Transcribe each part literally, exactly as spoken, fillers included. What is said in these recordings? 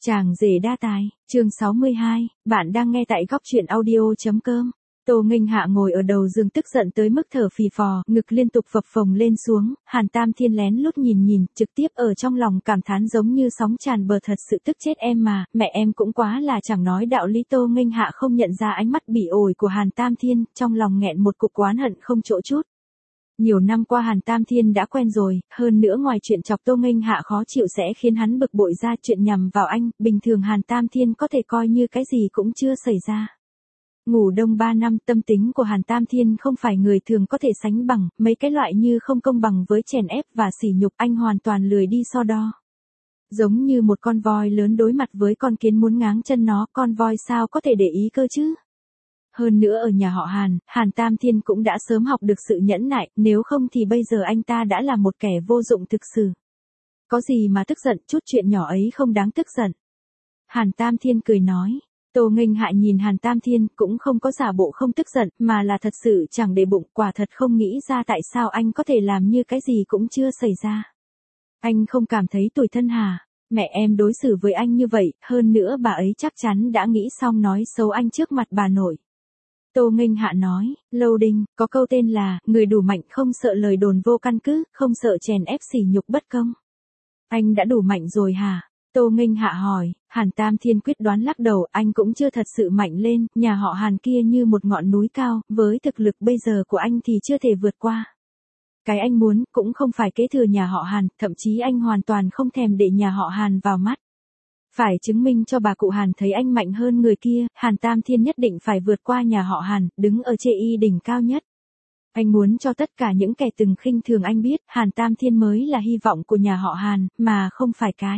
Chàng rể đa tài, chương sáu mươi hai, bạn đang nghe tại góc truyện audio.com. Tô Nghênh Hạ ngồi ở đầu giường tức giận tới mức thở phì phò, ngực liên tục phập phồng lên xuống, Hàn Tam Thiên lén lút nhìn nhìn, trực tiếp ở trong lòng cảm thán giống như sóng tràn bờ, thật sự tức chết em mà, mẹ em cũng quá là chẳng nói đạo lý. Tô Nghênh Hạ không nhận ra ánh mắt bỉ ổi của Hàn Tam Thiên, trong lòng nghẹn một cục oán hận không chỗ chút. Nhiều năm qua Hàn Tam Thiên đã quen rồi, hơn nữa ngoài chuyện chọc Tô Nghênh Hạ khó chịu sẽ khiến hắn bực bội ra chuyện nhằm vào anh, bình thường Hàn Tam Thiên có thể coi như cái gì cũng chưa xảy ra. Ngủ đông ba năm, tâm tính của Hàn Tam Thiên không phải người thường có thể sánh bằng, mấy cái loại như không công bằng với chèn ép và sỉ nhục anh hoàn toàn lười đi so đo. Giống như một con voi lớn đối mặt với con kiến muốn ngáng chân nó, con voi sao có thể để ý cơ chứ? Hơn nữa ở nhà họ Hàn, Hàn Tam Thiên cũng đã sớm học được sự nhẫn nại, nếu không thì bây giờ anh ta đã là một kẻ vô dụng thực sự. Có gì mà tức giận, chút chuyện nhỏ ấy không đáng tức giận. Hàn Tam Thiên cười nói. Tô Nghênh Hạ nhìn Hàn Tam Thiên cũng không có giả bộ không tức giận, mà là thật sự chẳng để bụng, quả thật không nghĩ ra tại sao anh có thể làm như cái gì cũng chưa xảy ra. Anh không cảm thấy tủi thân hả? Mẹ em đối xử với anh như vậy, hơn nữa bà ấy chắc chắn đã nghĩ xong nói xấu anh trước mặt bà nội. Tô Nghênh Hạ nói, Lâu Đinh, có câu tên là, người đủ mạnh không sợ lời đồn vô căn cứ, không sợ chèn ép sỉ nhục bất công. Anh đã đủ mạnh rồi hả? Tô Nghênh Hạ hỏi. Hàn Tam Thiên quyết đoán lắc đầu, anh cũng chưa thật sự mạnh lên, nhà họ Hàn kia như một ngọn núi cao, với thực lực bây giờ của anh thì chưa thể vượt qua. Cái anh muốn, cũng không phải kế thừa nhà họ Hàn, thậm chí anh hoàn toàn không thèm để nhà họ Hàn vào mắt. Phải chứng minh cho bà cụ Hàn thấy anh mạnh hơn người kia, Hàn Tam Thiên nhất định phải vượt qua nhà họ Hàn, đứng ở chê y đỉnh cao nhất. Anh muốn cho tất cả những kẻ từng khinh thường anh biết, Hàn Tam Thiên mới là hy vọng của nhà họ Hàn, mà không phải cái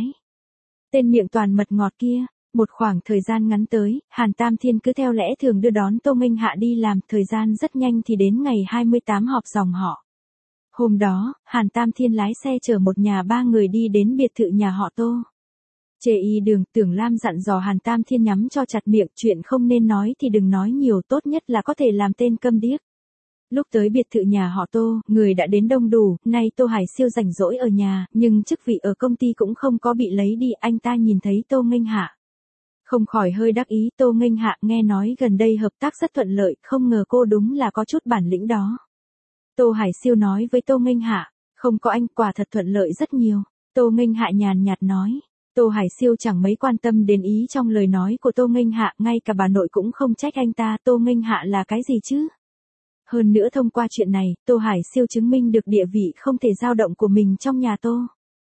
tên miệng toàn mật ngọt kia. Một khoảng thời gian ngắn tới, Hàn Tam Thiên cứ theo lẽ thường đưa đón Tô Nghênh Hạ đi làm, thời gian rất nhanh thì đến ngày hai mươi tám họp dòng họ. Hôm đó, Hàn Tam Thiên lái xe chở một nhà ba người đi đến biệt thự nhà họ Tô. Chê y đường, Tưởng Lam dặn dò Hàn Tam Thiên nhắm cho chặt miệng, chuyện không nên nói thì đừng nói nhiều, tốt nhất là có thể làm tên câm điếc. Lúc tới biệt thự nhà họ Tô, người đã đến đông đủ, nay Tô Hải Siêu rảnh rỗi ở nhà, nhưng chức vị ở công ty cũng không có bị lấy đi, anh ta nhìn thấy Tô Nghênh Hạ. Không khỏi hơi đắc ý. Tô Nghênh Hạ nghe nói gần đây hợp tác rất thuận lợi, không ngờ cô đúng là có chút bản lĩnh đó. Tô Hải Siêu nói với Tô Nghênh Hạ, không có anh, quả thật thuận lợi rất nhiều. Tô Nghênh Hạ nhàn nhạt nói. Tô Hải Siêu chẳng mấy quan tâm đến ý trong lời nói của Tô Nghênh Hạ, ngay cả bà nội cũng không trách anh ta. Tô Nghênh Hạ là cái gì chứ? Hơn nữa thông qua chuyện này, Tô Hải Siêu chứng minh được địa vị không thể dao động của mình trong nhà Tô.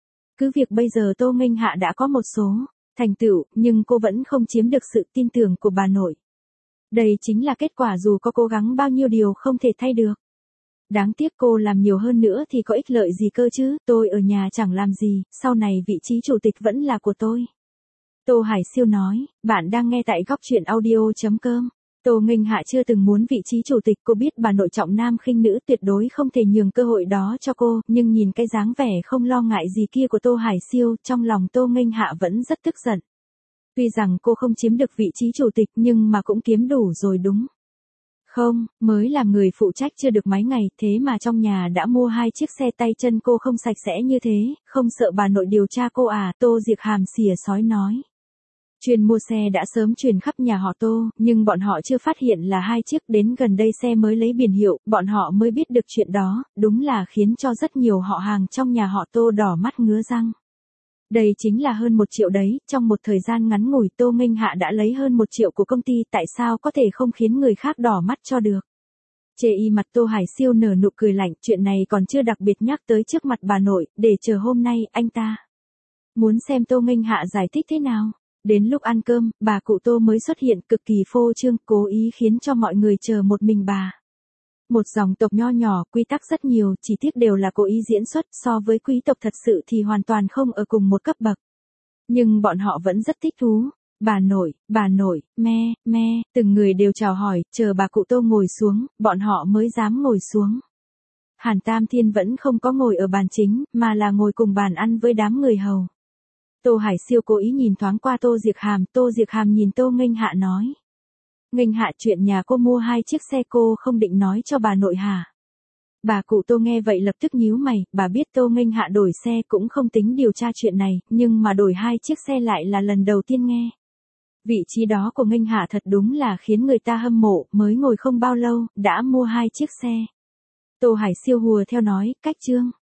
Cứ việc bây giờ Tô Nghênh Hạ đã có một số thành tựu, nhưng cô vẫn không chiếm được sự tin tưởng của bà nội. Đây chính là kết quả dù có cố gắng bao nhiêu điều không thể thay được. Đáng tiếc cô làm nhiều hơn nữa thì có ích lợi gì cơ chứ, tôi ở nhà chẳng làm gì, sau này vị trí chủ tịch vẫn là của tôi. Tô Hải Siêu nói, bạn đang nghe tại góc truyện audio.com. Tô Nghênh Hạ chưa từng muốn vị trí chủ tịch, cô biết bà nội trọng nam khinh nữ, tuyệt đối không thể nhường cơ hội đó cho cô, nhưng nhìn cái dáng vẻ không lo ngại gì kia của Tô Hải Siêu, trong lòng Tô Nghênh Hạ vẫn rất tức giận. Tuy rằng cô không chiếm được vị trí chủ tịch nhưng mà cũng kiếm đủ rồi đúng không? Mới làm người phụ trách chưa được mấy ngày, thế mà trong nhà đã mua hai chiếc xe tay chân cô không sạch sẽ như thế, không sợ bà nội điều tra cô à? Tô Diệc Hàm xìa sói nói. Chuyên mua xe đã sớm truyền khắp nhà họ Tô, nhưng bọn họ chưa phát hiện là hai chiếc, đến gần đây xe mới lấy biển hiệu, bọn họ mới biết được chuyện đó, đúng là khiến cho rất nhiều họ hàng trong nhà họ Tô đỏ mắt ngứa răng. Đây chính là hơn một triệu đấy, trong một thời gian ngắn ngủi Tô Nghênh Hạ đã lấy hơn một triệu của công ty, tại sao có thể không khiến người khác đỏ mắt cho được. Chê y mặt Tô Hải Siêu nở nụ cười lạnh, chuyện này còn chưa đặc biệt nhắc tới trước mặt bà nội, để chờ hôm nay, anh ta muốn xem Tô Nghênh Hạ giải thích thế nào. Đến lúc ăn cơm, bà cụ Tô mới xuất hiện, cực kỳ phô trương, cố ý khiến cho mọi người chờ một mình bà. Một dòng tộc nho nhỏ, quy tắc rất nhiều, chỉ tiếc đều là cố ý diễn xuất, so với quý tộc thật sự thì hoàn toàn không ở cùng một cấp bậc. Nhưng bọn họ vẫn rất thích thú. Bà nội, bà nội, me, me, từng người đều chào hỏi, chờ bà cụ Tô ngồi xuống, bọn họ mới dám ngồi xuống. Hàn Tam Thiên vẫn không có ngồi ở bàn chính, mà là ngồi cùng bàn ăn với đám người hầu. Tô Hải Siêu cố ý nhìn thoáng qua Tô Diệc Hàm, Tô Diệc Hàm nhìn Tô Nghênh Hạ nói. Nghênh Hạ, chuyện nhà cô mua hai chiếc xe cô không định nói cho bà nội hả? Bà cụ Tô nghe vậy lập tức nhíu mày, bà biết Tô Nghênh Hạ đổi xe cũng không tính điều tra chuyện này, nhưng mà đổi hai chiếc xe lại là lần đầu tiên nghe. Vị trí đó của Nghênh Hạ thật đúng là khiến người ta hâm mộ, mới ngồi không bao lâu, đã mua hai chiếc xe. Tô Hải Siêu hùa theo nói, cách Trương